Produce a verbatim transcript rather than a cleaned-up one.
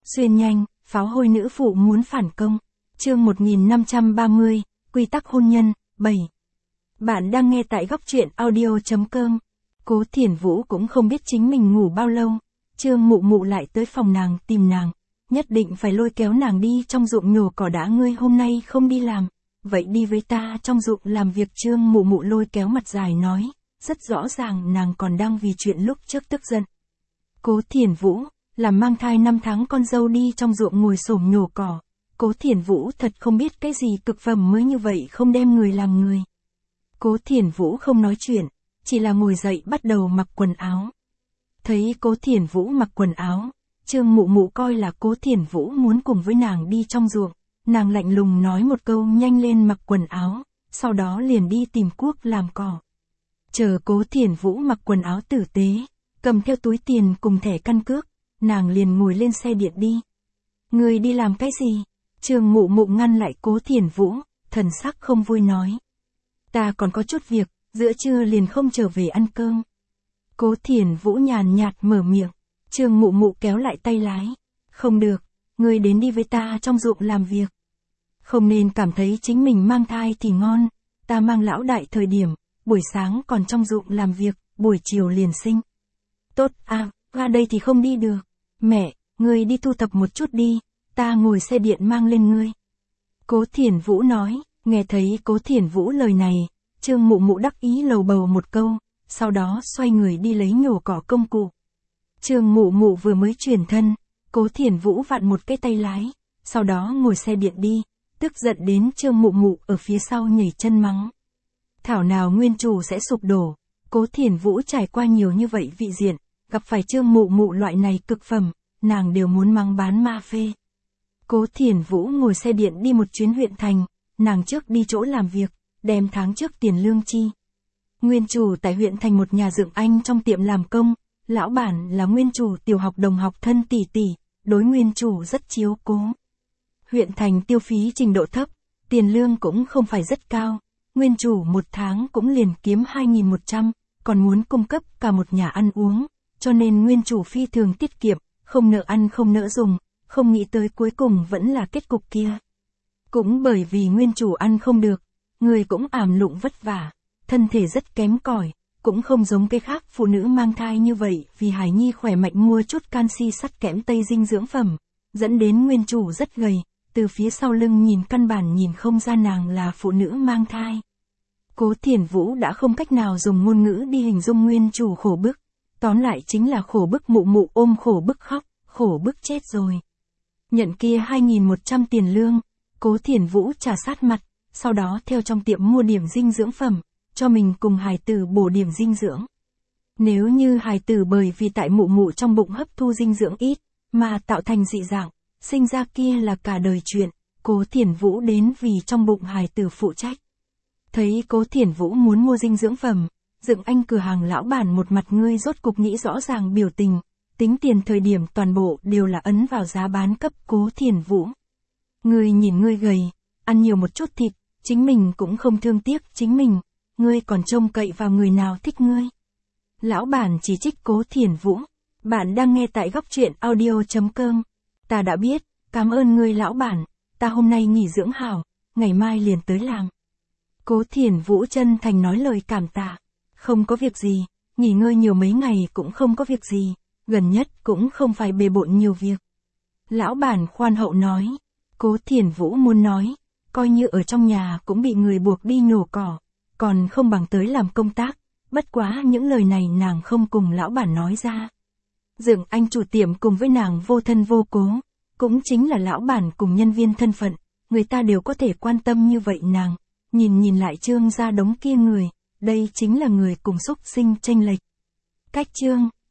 Xuyên nhanh, pháo hôi nữ phụ muốn phản công. Chương một nghìn năm trăm ba mươi, quy tắc hôn nhân, bảy. Bạn đang nghe tại góc truyện audio chấm com. Cố Thiển Vũ cũng không biết chính mình ngủ bao lâu. Trương Mụ Mụ lại tới phòng nàng tìm nàng. Nhất định phải lôi kéo nàng đi trong ruộng nhổ cỏ đã, ngươi hôm nay không đi làm. Vậy đi với ta trong ruộng làm việc. Trương Mụ Mụ lôi kéo mặt dài nói. Rất rõ ràng nàng còn đang vì chuyện lúc trước tức giận. Cố Thiển Vũ, làm mang thai năm tháng con dâu đi trong ruộng ngồi xổm nhổ cỏ. Cố Thiển Vũ thật không biết cái gì cực phẩm mới như vậy không đem người làm người. Cố Thiển Vũ không nói chuyện, chỉ là ngồi dậy bắt đầu mặc quần áo. Thấy Cố Thiển Vũ mặc quần áo, Trương Mụ Mụ coi là Cố Thiển Vũ muốn cùng với nàng đi trong ruộng, nàng lạnh lùng nói một câu nhanh lên mặc quần áo, sau đó liền đi tìm cuốc làm cỏ. Chờ Cố Thiển Vũ mặc quần áo tử tế, cầm theo túi tiền cùng thẻ căn cước, nàng liền ngồi lên xe điện đi. Người đi làm cái gì? Trương Mụ Mụ ngăn lại Cố Thiển Vũ, thần sắc không vui nói. Ta còn có chút việc, giữa trưa liền không trở về ăn cơm. Cố Thiển Vũ nhàn nhạt mở miệng, Trương Mụ Mụ kéo lại tay lái. Không được, ngươi đến đi với ta trong ruộng làm việc. Không nên cảm thấy chính mình mang thai thì ngon, ta mang lão đại thời điểm, buổi sáng còn trong ruộng làm việc, buổi chiều liền sinh. Tốt, à, ra đây thì không đi được. Mẹ, ngươi đi thu thập một chút đi, ta ngồi xe điện mang lên ngươi. Cố Thiển Vũ nói, nghe thấy Cố Thiển Vũ lời này, Trương Mụ Mụ đắc ý lầu bầu một câu, sau đó xoay người đi lấy nhổ cỏ công cụ. Trương Mụ Mụ vừa mới chuyển thân, Cố Thiển Vũ vặn một cái tay lái, sau đó ngồi xe điện đi, tức giận đến Trương Mụ Mụ ở phía sau nhảy chân mắng. Thảo nào nguyên chủ sẽ sụp đổ, Cố Thiển Vũ trải qua nhiều như vậy vị diện, gặp phải Trương Mụ Mụ loại này cực phẩm, nàng đều muốn mắng bán ma phê. Cố Thiển Vũ ngồi xe điện đi một chuyến huyện thành, nàng trước đi chỗ làm việc, đem tháng trước tiền lương chi. Nguyên chủ tại huyện thành một nhà dựng anh trong tiệm làm công, lão bản là nguyên chủ tiểu học đồng học thân tỷ tỷ, đối nguyên chủ rất chiếu cố. Huyện thành tiêu phí trình độ thấp, tiền lương cũng không phải rất cao, nguyên chủ một tháng cũng liền kiếm hai nghìn một trăm, còn muốn cung cấp cả một nhà ăn uống, cho nên nguyên chủ phi thường tiết kiệm, không nợ ăn không nợ dùng, không nghĩ tới cuối cùng vẫn là kết cục kia. Cũng bởi vì nguyên chủ ăn không được, người cũng ảm lụng vất vả, thân thể rất kém cỏi, cũng không giống cái khác phụ nữ mang thai như vậy vì hài nhi khỏe mạnh mua chút canxi sắt kẽm tây dinh dưỡng phẩm, dẫn đến nguyên chủ rất gầy, từ phía sau lưng nhìn căn bản nhìn không ra nàng là phụ nữ mang thai. Cố Thiển Vũ đã không cách nào dùng ngôn ngữ đi hình dung nguyên chủ khổ bức, tóm lại chính là khổ bức Mụ Mụ ôm khổ bức khóc, khổ bức chết rồi. Nhận kia hai nghìn một trăm tiền lương, Cố Thiển Vũ trả sát mặt, sau đó theo trong tiệm mua điểm dinh dưỡng phẩm, cho mình cùng hài tử bổ điểm dinh dưỡng. Nếu như hài tử bởi vì tại Mụ Mụ trong bụng hấp thu dinh dưỡng ít, mà tạo thành dị dạng, sinh ra kia là cả đời chuyện, Cố Thiển Vũ đến vì trong bụng hài tử phụ trách. Thấy Cố Thiển Vũ muốn mua dinh dưỡng phẩm, dựng anh cửa hàng lão bản một mặt ngươi rốt cục nghĩ rõ ràng biểu tình, tính tiền thời điểm toàn bộ đều là ấn vào giá bán cấp Cố Thiển Vũ. Ngươi nhìn ngươi gầy, ăn nhiều một chút thịt, chính mình cũng không thương tiếc chính mình, ngươi còn trông cậy vào người nào thích ngươi. Lão bản chỉ trích Cố Thiển Vũ. Bạn đang nghe tại góc truyện audio chấm com. Ta đã biết, cảm ơn ngươi lão bản, ta hôm nay nghỉ dưỡng hảo, ngày mai liền tới làm. Cố Thiển Vũ chân thành nói lời cảm tạ. Không có việc gì, nghỉ ngơi nhiều mấy ngày cũng không có việc gì, gần nhất cũng không phải bề bộn nhiều việc. Lão bản khoan hậu nói. Cố Thiển Vũ muốn nói, coi như ở trong nhà cũng bị người buộc đi nhổ cỏ, còn không bằng tới làm công tác, bất quá những lời này nàng không cùng lão bản nói ra. Dựng anh chủ tiệm cùng với nàng vô thân vô cố, cũng chính là lão bản cùng nhân viên thân phận, người ta đều có thể quan tâm như vậy nàng, nhìn nhìn lại Trương gia đống kia người, đây chính là người cùng xúc sinh chênh lệch. Cách Trương